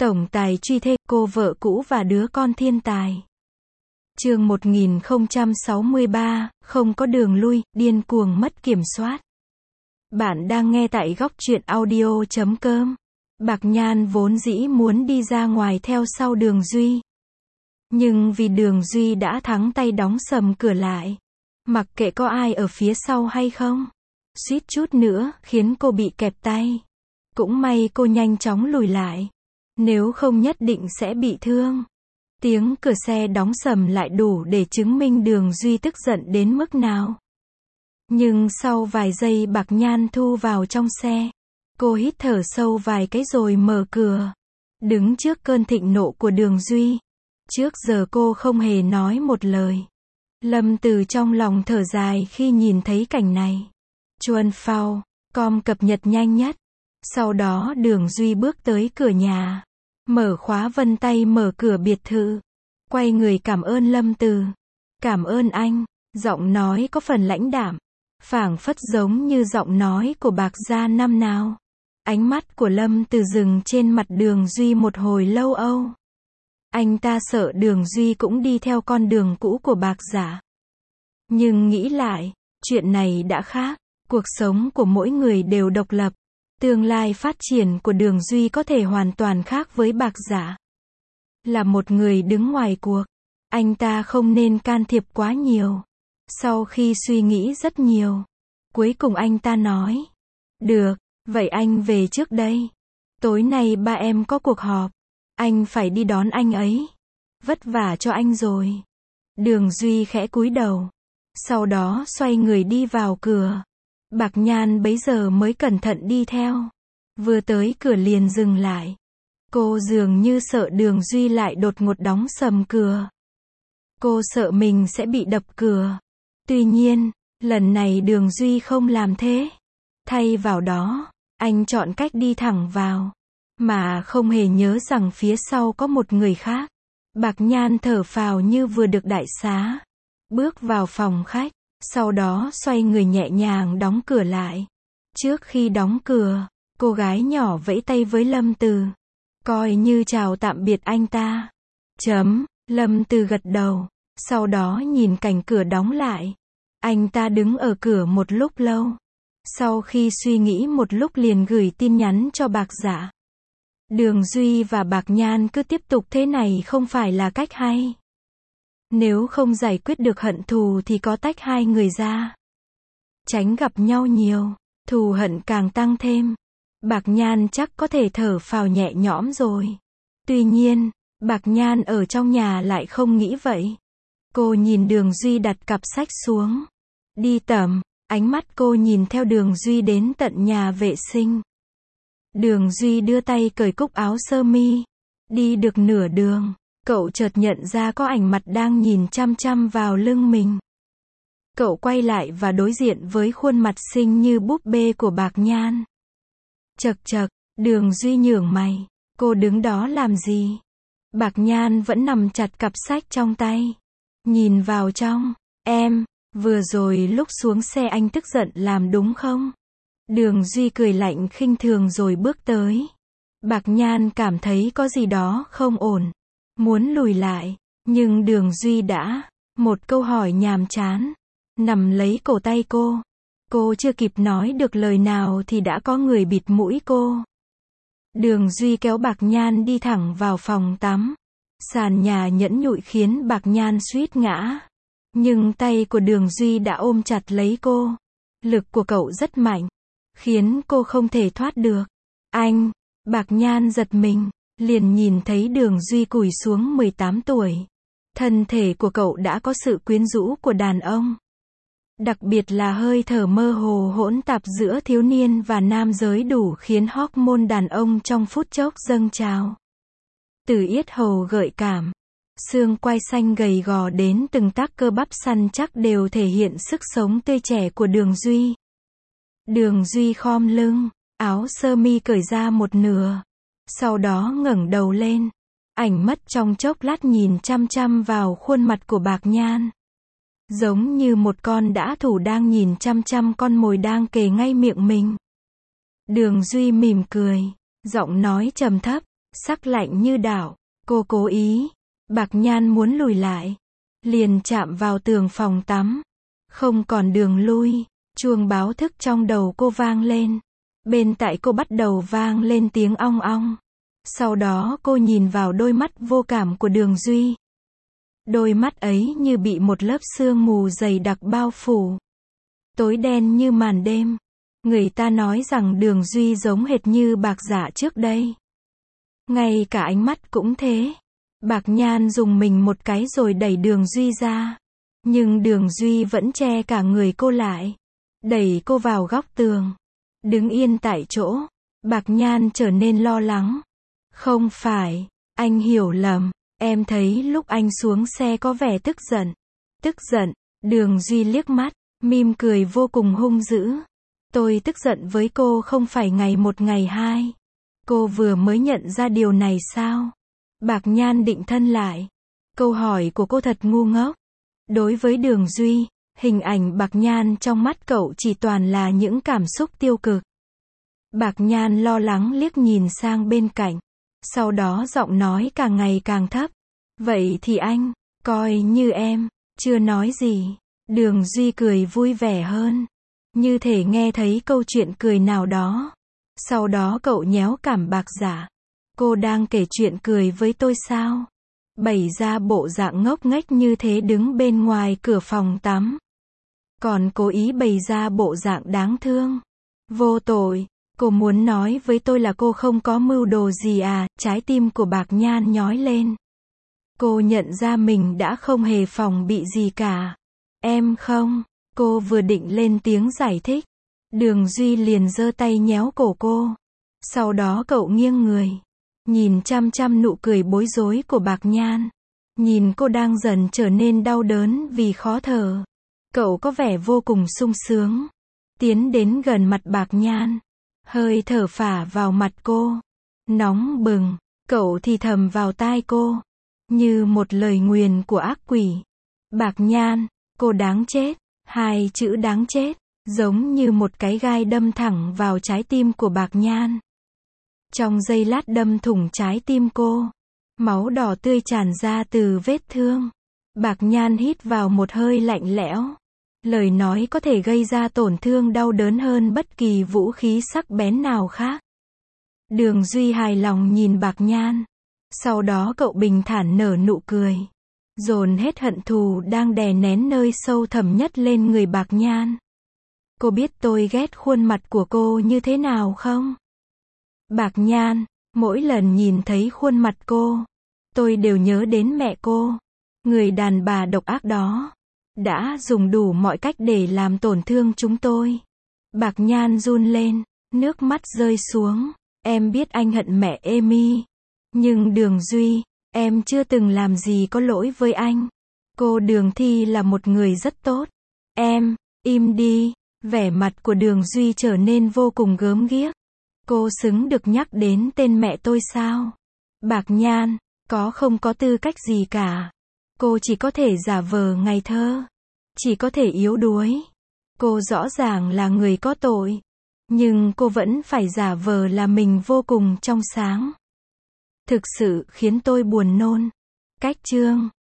Tổng tài truy thê, cô vợ cũ và đứa con thiên tài. Chương 1063, không có đường lui, điên cuồng mất kiểm soát. Bạn đang nghe tại góc truyện audio.com. Bạc Nhan vốn dĩ muốn đi ra ngoài theo sau Đường Duy. Nhưng vì Đường Duy đã thắng tay đóng sầm cửa lại. Mặc kệ có ai ở phía sau hay không. Suýt chút nữa, khiến cô bị kẹp tay. Cũng may cô nhanh chóng lùi lại. Nếu không nhất định sẽ bị thương. Tiếng cửa xe đóng sầm lại đủ để chứng minh Đường Duy tức giận đến mức nào. Nhưng sau vài giây Bạc Nhan thu vào trong xe. Cô hít thở sâu vài cái rồi mở cửa. Đứng trước cơn thịnh nộ của Đường Duy. Trước giờ cô không hề nói một lời. Lâm Từ trong lòng thở dài khi nhìn thấy cảnh này. Chuan Phao, com cập nhật nhanh nhất. Sau đó Đường Duy bước tới cửa nhà. Mở khóa vân tay mở cửa biệt thự. Quay người cảm ơn Lâm Từ. Cảm ơn anh. Giọng nói có phần lãnh đạm. Phảng phất giống như giọng nói của Bạc gia năm nào. Ánh mắt của Lâm Từ dừng trên mặt Đường Duy một hồi lâu âu. Anh ta sợ Đường Duy cũng đi theo con đường cũ của Bạc gia. Nhưng nghĩ lại, chuyện này đã khác. Cuộc sống của mỗi người đều độc lập. Tương lai phát triển của Đường Duy có thể hoàn toàn khác với Bạc gia. Là một người đứng ngoài cuộc, anh ta không nên can thiệp quá nhiều. Sau khi suy nghĩ rất nhiều, cuối cùng anh ta nói. Được, vậy anh về trước đây. Tối nay ba em có cuộc họp. Anh phải đi đón anh ấy. Vất vả cho anh rồi. Đường Duy khẽ cúi đầu. Sau đó xoay người đi vào cửa. Bạc Nhan bấy giờ mới cẩn thận đi theo. Vừa tới cửa liền dừng lại. Cô dường như sợ Đường Duy lại đột ngột đóng sầm cửa. Cô sợ mình sẽ bị đập cửa. Tuy nhiên, lần này Đường Duy không làm thế. Thay vào đó, anh chọn cách đi thẳng vào. Mà không hề nhớ rằng phía sau có một người khác. Bạc Nhan thở phào như vừa được đại xá. Bước vào phòng khách. Sau đó xoay người nhẹ nhàng đóng cửa lại. Trước khi đóng cửa, cô gái nhỏ vẫy tay với Lâm Từ. Coi như chào tạm biệt anh ta. Lâm Từ gật đầu. Sau đó nhìn cảnh cửa đóng lại. Anh ta đứng ở cửa một lúc lâu. Sau khi suy nghĩ một lúc liền gửi tin nhắn cho Bạc gia. Đường Duy và Bạc Nhan cứ tiếp tục thế này không phải là cách hay. Nếu không giải quyết được hận thù thì có tách hai người ra. Tránh gặp nhau nhiều, thù hận càng tăng thêm. Bạc Nhan chắc có thể thở phào nhẹ nhõm rồi. Tuy nhiên, Bạc Nhan ở trong nhà lại không nghĩ vậy. Cô nhìn Đường Duy đặt cặp sách xuống. Đi tầm, ánh mắt cô nhìn theo Đường Duy đến tận nhà vệ sinh. Đường Duy đưa tay cởi cúc áo sơ mi. Đi được nửa đường, cậu chợt nhận ra có ảnh mặt đang nhìn chăm chăm vào lưng mình. Cậu quay lại và đối diện với khuôn mặt xinh như búp bê của Bạc Nhan. Chậc chậc, Đường Duy nhướng mày. Cô đứng đó làm gì? Bạc Nhan vẫn nằm chặt cặp sách trong tay. Nhìn vào trong. Em, vừa rồi lúc xuống xe anh tức giận làm đúng không? Đường Duy cười lạnh khinh thường rồi bước tới. Bạc Nhan cảm thấy có gì đó không ổn. Muốn lùi lại. Nhưng Đường Duy đã. Một câu hỏi nhàm chán. Nằm lấy cổ tay cô. Cô chưa kịp nói được lời nào thì đã có người bịt mũi cô. Đường Duy kéo Bạc Nhan đi thẳng vào phòng tắm. Sàn nhà nhẫn nhụi khiến Bạc Nhan suýt ngã. Nhưng tay của Đường Duy đã ôm chặt lấy cô. Lực của cậu rất mạnh. Khiến cô không thể thoát được. Anh! Bạc Nhan giật mình. Liền nhìn thấy Đường Duy cúi xuống 18 tuổi. Thân thể của cậu đã có sự quyến rũ của đàn ông. Đặc biệt là hơi thở mơ hồ hỗn tạp giữa thiếu niên và nam giới đủ khiến hormone đàn ông trong phút chốc dâng trào. Từ yết hầu gợi cảm, xương quai xanh gầy gò đến từng tấc cơ bắp săn chắc đều thể hiện sức sống tươi trẻ của Đường Duy. Đường Duy khom lưng, áo sơ mi cởi ra một nửa. Sau đó ngẩng đầu lên. Ảnh mất trong chốc lát nhìn chăm chăm vào khuôn mặt của Bạc Nhan. Giống như một con dã thủ đang nhìn chăm chăm con mồi đang kề ngay miệng mình. Đường Duy mỉm cười, giọng nói trầm thấp. sắc lạnh như đảo. Cô cố ý. Bạc Nhan muốn lùi lại. Liền chạm vào tường phòng tắm. Không còn đường lui. Chuông báo thức trong đầu cô vang lên. Bên tai cô bắt đầu vang lên tiếng ong ong. Sau đó cô nhìn vào đôi mắt vô cảm của Đường Duy. Đôi mắt ấy như bị một lớp sương mù dày đặc bao phủ. Tối đen như màn đêm. Người ta nói rằng Đường Duy giống hệt như Bạc Dạ trước đây. Ngay cả ánh mắt cũng thế. Bạc Nhan dùng mình một cái rồi đẩy Đường Duy ra. Nhưng Đường Duy vẫn che cả người cô lại. Đẩy cô vào góc tường. Đứng yên tại chỗ. Bạc Nhan trở nên lo lắng. Không phải, anh hiểu lầm. Em thấy lúc anh xuống xe có vẻ tức giận. Tức giận. Đường Duy liếc mắt, mỉm cười vô cùng hung dữ. Tôi tức giận với cô không phải ngày một ngày hai. Cô vừa mới nhận ra điều này sao? Bạc Nhan định thân lại. Câu hỏi của cô thật ngu ngốc. Đối với Đường Duy, hình ảnh Bạc Nhan trong mắt cậu chỉ toàn là những cảm xúc tiêu cực. Bạc Nhan lo lắng liếc nhìn sang bên cạnh. Sau đó giọng nói càng ngày càng thấp. Vậy thì anh, coi như em, chưa nói gì. Đường Duy cười vui vẻ hơn. Như thể nghe thấy câu chuyện cười nào đó. Sau đó cậu nhéo cằm Bạc Dạ. Cô đang kể chuyện cười với tôi sao? Bày ra bộ dạng ngốc nghếch như thế đứng bên ngoài cửa phòng tắm. Còn cố ý bày ra bộ dạng đáng thương. Vô tội. Cô muốn nói với tôi là cô không có mưu đồ gì à? Trái tim của Bạc Nhan nhói lên. Cô nhận ra mình đã không hề phòng bị gì cả. Em không. Cô vừa định lên tiếng giải thích. Đường Duy liền giơ tay nhéo cổ cô. Sau đó cậu nghiêng người. Nhìn chăm chăm nụ cười bối rối của Bạc Nhan. Nhìn cô đang dần trở nên đau đớn vì khó thở. Cậu có vẻ vô cùng sung sướng. Tiến đến gần mặt Bạc Nhan. Hơi thở phả vào mặt cô. Nóng bừng. Cậu thì thầm vào tai cô. Như một lời nguyền của ác quỷ. Bạc Nhan, cô đáng chết. Hai chữ đáng chết. Giống như một cái gai đâm thẳng vào trái tim của Bạc Nhan. Trong giây lát đâm thủng trái tim cô. Máu đỏ tươi tràn ra từ vết thương. Bạc Nhan hít vào một hơi lạnh lẽo. Lời nói có thể gây ra tổn thương đau đớn hơn bất kỳ vũ khí sắc bén nào khác. Đường Duy hài lòng nhìn Bạc Nhan. Sau đó cậu bình thản nở nụ cười. Dồn hết hận thù đang đè nén nơi sâu thẳm nhất lên người Bạc Nhan. Cô biết tôi ghét khuôn mặt của cô như thế nào không? Bạc Nhan, mỗi lần nhìn thấy khuôn mặt cô, tôi đều nhớ đến mẹ cô. Người đàn bà độc ác đó. Đã dùng đủ mọi cách để làm tổn thương chúng tôi. Bạc Nhan run lên, nước mắt rơi xuống. Em biết anh hận mẹ Amy. Nhưng Đường Duy, em chưa từng làm gì có lỗi với anh. Cô Đường Thi là một người rất tốt. Em, im đi. Vẻ mặt của Đường Duy trở nên vô cùng gớm ghiếc. Cô xứng được nhắc đến tên mẹ tôi sao? Bạc Nhan, không có tư cách gì cả. Cô chỉ có thể giả vờ ngây thơ. Chỉ có thể yếu đuối. Cô rõ ràng là người có tội. Nhưng cô vẫn phải giả vờ là mình vô cùng trong sáng. Thực sự khiến tôi buồn nôn. Cách chương